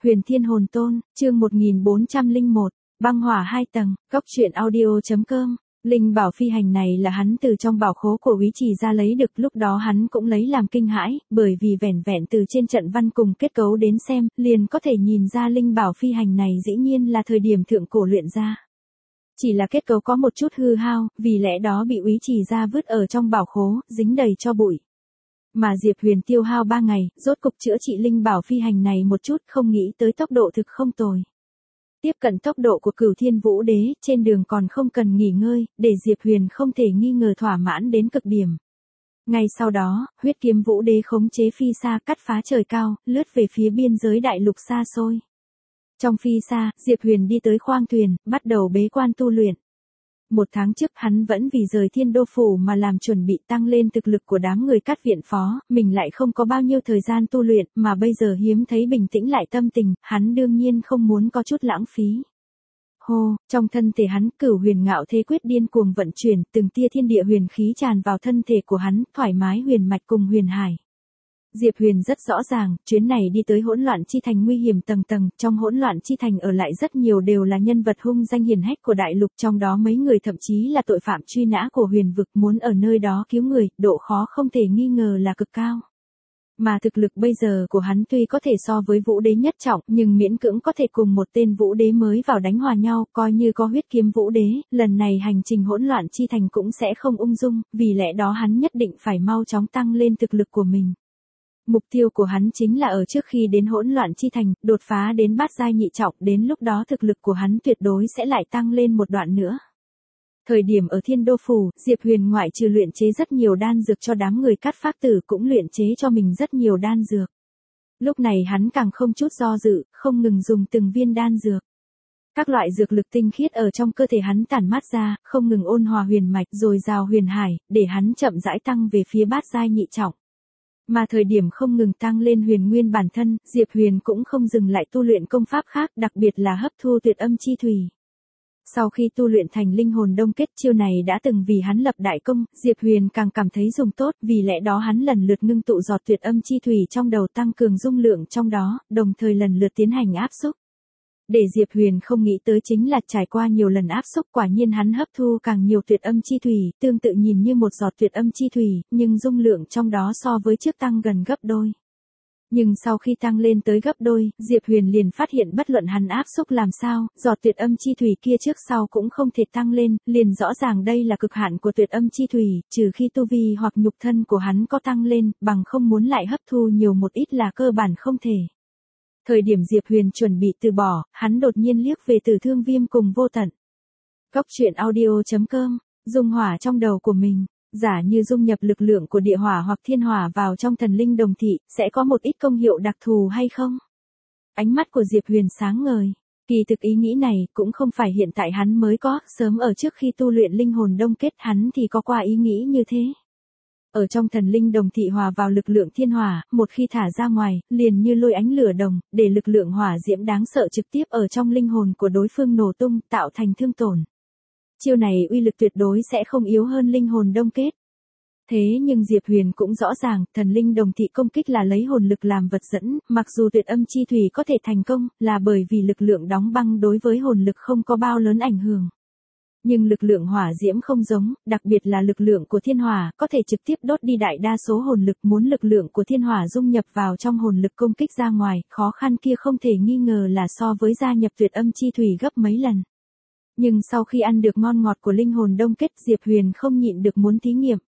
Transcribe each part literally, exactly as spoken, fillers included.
Huyền Thiên Hồn Tôn, chương một nghìn bốn trăm lẻ một, băng hỏa hai tầng, góc truyện audio.com. Linh bảo phi hành này là hắn từ trong bảo khố của Úy Trì ra lấy được, lúc đó hắn cũng lấy làm kinh hãi, bởi vì vẻn vẹn từ trên trận văn cùng kết cấu đến xem, liền có thể nhìn ra linh bảo phi hành này dĩ nhiên là thời điểm thượng cổ luyện ra. Chỉ là kết cấu có một chút hư hao, vì lẽ đó bị Úy Trì ra vứt ở trong bảo khố, dính đầy cho bụi. Mà Diệp Huyền tiêu hao ba ngày, rốt cục chữa trị linh bảo phi hành này một chút, không nghĩ tới tốc độ thực không tồi. Tiếp cận tốc độ của Cửu Thiên Vũ Đế, trên đường còn không cần nghỉ ngơi, để Diệp Huyền không thể nghi ngờ thỏa mãn đến cực điểm. Ngay sau đó, huyết kiếm Vũ Đế khống chế phi xa cắt phá trời cao, lướt về phía biên giới đại lục xa xôi. Trong phi xa, Diệp Huyền đi tới khoang thuyền, bắt đầu bế quan tu luyện. Một tháng trước hắn vẫn vì rời Thiên Đô Phủ mà làm chuẩn bị tăng lên thực lực của đám người cắt viện phó, mình lại không có bao nhiêu thời gian tu luyện, mà bây giờ hiếm thấy bình tĩnh lại tâm tình, hắn đương nhiên không muốn có chút lãng phí. Hô, trong thân thể hắn Cửu Huyền Ngạo Thế Quyết điên cuồng vận chuyển, từng tia thiên địa huyền khí tràn vào thân thể của hắn, thoải mái huyền mạch cùng huyền hải. Diệp Huyền rất rõ ràng, chuyến này đi tới hỗn loạn chi thành nguy hiểm tầng tầng, trong hỗn loạn chi thành ở lại rất nhiều đều là nhân vật hung danh hiển hách của đại lục, trong đó mấy người thậm chí là tội phạm truy nã của huyền vực, muốn ở nơi đó cứu người, độ khó không thể nghi ngờ là cực cao. Mà thực lực bây giờ của hắn tuy có thể so với Vũ Đế nhất trọng, nhưng miễn cưỡng có thể cùng một tên Vũ Đế mới vào đánh hòa nhau, coi như có huyết kiếm Vũ Đế, lần này hành trình hỗn loạn chi thành cũng sẽ không ung dung, vì lẽ đó hắn nhất định phải mau chóng tăng lên thực lực của mình. Mục tiêu của hắn chính là ở trước khi đến hỗn loạn chi thành, đột phá đến bát giai nhị trọng, đến lúc đó thực lực của hắn tuyệt đối sẽ lại tăng lên một đoạn nữa. Thời điểm ở Thiên Đô Phủ, Diệp Huyền ngoại trừ luyện chế rất nhiều đan dược cho đám người cắt phác tử cũng luyện chế cho mình rất nhiều đan dược. Lúc này hắn càng không chút do dự, không ngừng dùng từng viên đan dược. Các loại dược lực tinh khiết ở trong cơ thể hắn tản mát ra, không ngừng ôn hòa huyền mạch rồi rào huyền hải, để hắn chậm rãi tăng về phía bát giai nhị trọng. Mà thời điểm không ngừng tăng lên huyền nguyên bản thân, Diệp Huyền cũng không dừng lại tu luyện công pháp khác, đặc biệt là hấp thu tuyệt âm chi thủy. Sau khi tu luyện thành linh hồn đông kết, chiêu này đã từng vì hắn lập đại công, Diệp Huyền càng cảm thấy dùng tốt, vì lẽ đó hắn lần lượt ngưng tụ giọt tuyệt âm chi thủy trong đầu tăng cường dung lượng trong đó, đồng thời lần lượt tiến hành áp xúc. Để Diệp Huyền không nghĩ tới chính là trải qua nhiều lần áp xúc, quả nhiên hắn hấp thu càng nhiều tuyệt âm chi thủy, tương tự nhìn như một giọt tuyệt âm chi thủy, nhưng dung lượng trong đó so với trước tăng gần gấp đôi. Nhưng sau khi tăng lên tới gấp đôi, Diệp Huyền liền phát hiện bất luận hắn áp xúc làm sao, giọt tuyệt âm chi thủy kia trước sau cũng không thể tăng lên, liền rõ ràng đây là cực hạn của tuyệt âm chi thủy, trừ khi tu vi hoặc nhục thân của hắn có tăng lên, bằng không muốn lại hấp thu nhiều một ít là cơ bản không thể. Thời điểm Diệp Huyền chuẩn bị từ bỏ, hắn đột nhiên liếc về Tử Thương Viêm cùng Vô Tận. Góc truyện audio.com, dung hỏa trong đầu của mình, giả như dung nhập lực lượng của địa hỏa hoặc thiên hỏa vào trong thần linh đồng thị, sẽ có một ít công hiệu đặc thù hay không? Ánh mắt của Diệp Huyền sáng ngời. Kỳ thực ý nghĩ này cũng không phải hiện tại hắn mới có, sớm ở trước khi tu luyện linh hồn đông kết hắn thì có qua ý nghĩ như thế. Ở trong thần linh đồng thị hòa vào lực lượng thiên hỏa, một khi thả ra ngoài, liền như lôi ánh lửa đồng, để lực lượng hỏa diễm đáng sợ trực tiếp ở trong linh hồn của đối phương nổ tung, tạo thành thương tổn. Chiêu này uy lực tuyệt đối sẽ không yếu hơn linh hồn đông kết. Thế nhưng Diệp Huyền cũng rõ ràng, thần linh đồng thị công kích là lấy hồn lực làm vật dẫn, mặc dù tuyệt âm chi thủy có thể thành công, là bởi vì lực lượng đóng băng đối với hồn lực không có bao lớn ảnh hưởng. Nhưng lực lượng hỏa diễm không giống, đặc biệt là lực lượng của thiên hỏa, có thể trực tiếp đốt đi đại đa số hồn lực, muốn lực lượng của thiên hỏa dung nhập vào trong hồn lực công kích ra ngoài, khó khăn kia không thể nghi ngờ là so với gia nhập tuyệt âm chi thủy gấp mấy lần. Nhưng sau khi ăn được ngon ngọt của linh hồn đông kết, Diệp Huyền không nhịn được muốn thí nghiệm.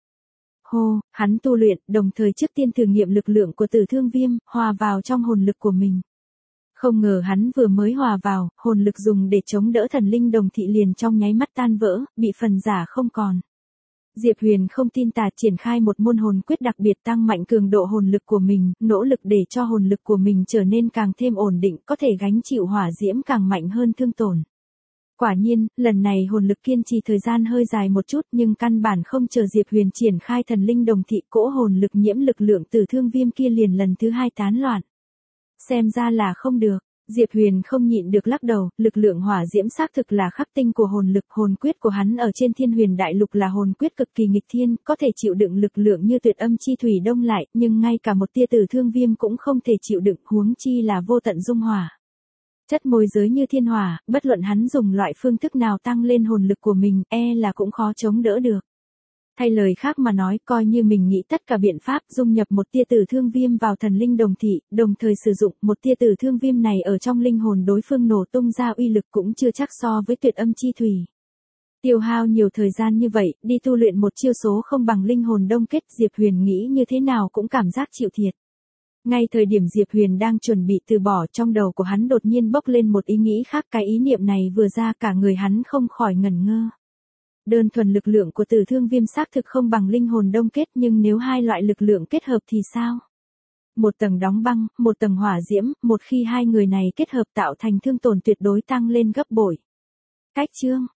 Hô, hắn tu luyện, đồng thời trước tiên thử nghiệm lực lượng của Tử Thương Viêm, hòa vào trong hồn lực của mình. Không ngờ hắn vừa mới hòa vào, hồn lực dùng để chống đỡ thần linh đồng thị liền trong nháy mắt tan vỡ, bị phần giả không còn. Diệp Huyền không tin tà triển khai một môn hồn quyết đặc biệt tăng mạnh cường độ hồn lực của mình, nỗ lực để cho hồn lực của mình trở nên càng thêm ổn định, có thể gánh chịu hỏa diễm càng mạnh hơn thương tổn. Quả nhiên, lần này hồn lực kiên trì thời gian hơi dài một chút, nhưng căn bản không chờ Diệp Huyền triển khai thần linh đồng thị, cỗ hồn lực nhiễm lực lượng Tử Thương Viêm kia liền lần thứ hai tán loạn. Xem ra là không được, Diệp Huyền không nhịn được lắc đầu, lực lượng hỏa diễm xác thực là khắc tinh của hồn lực, hồn quyết của hắn ở trên Thiên Huyền Đại Lục là hồn quyết cực kỳ nghịch thiên, có thể chịu đựng lực lượng như tuyệt âm chi thủy đông lại, nhưng ngay cả một tia Tử Thương Viêm cũng không thể chịu đựng, huống chi là Vô Tận dung hỏa. Chất môi giới như thiên hỏa, bất luận hắn dùng loại phương thức nào tăng lên hồn lực của mình, e là cũng khó chống đỡ được. Thay lời khác mà nói, coi như mình nghĩ tất cả biện pháp dung nhập một tia tử thương viêm vào thần linh đồng thị, đồng thời sử dụng một tia tử thương viêm này ở trong linh hồn đối phương nổ tung ra uy lực cũng chưa chắc so với tuyệt âm chi thủy. Tiêu hao nhiều thời gian như vậy, đi tu luyện một chiêu số không bằng linh hồn đông kết, Diệp Huyền nghĩ như thế nào cũng cảm giác chịu thiệt. Ngay thời điểm Diệp Huyền đang chuẩn bị từ bỏ, trong đầu của hắn đột nhiên bốc lên một ý nghĩ khác, cái ý niệm này vừa ra cả người hắn không khỏi ngẩn ngơ. Đơn thuần lực lượng của tử thương viêm xác thực không bằng linh hồn đông kết, nhưng nếu hai loại lực lượng kết hợp thì sao? Một tầng đóng băng, một tầng hỏa diễm, một khi hai người này kết hợp tạo thành thương tổn tuyệt đối tăng lên gấp bội. Cách chương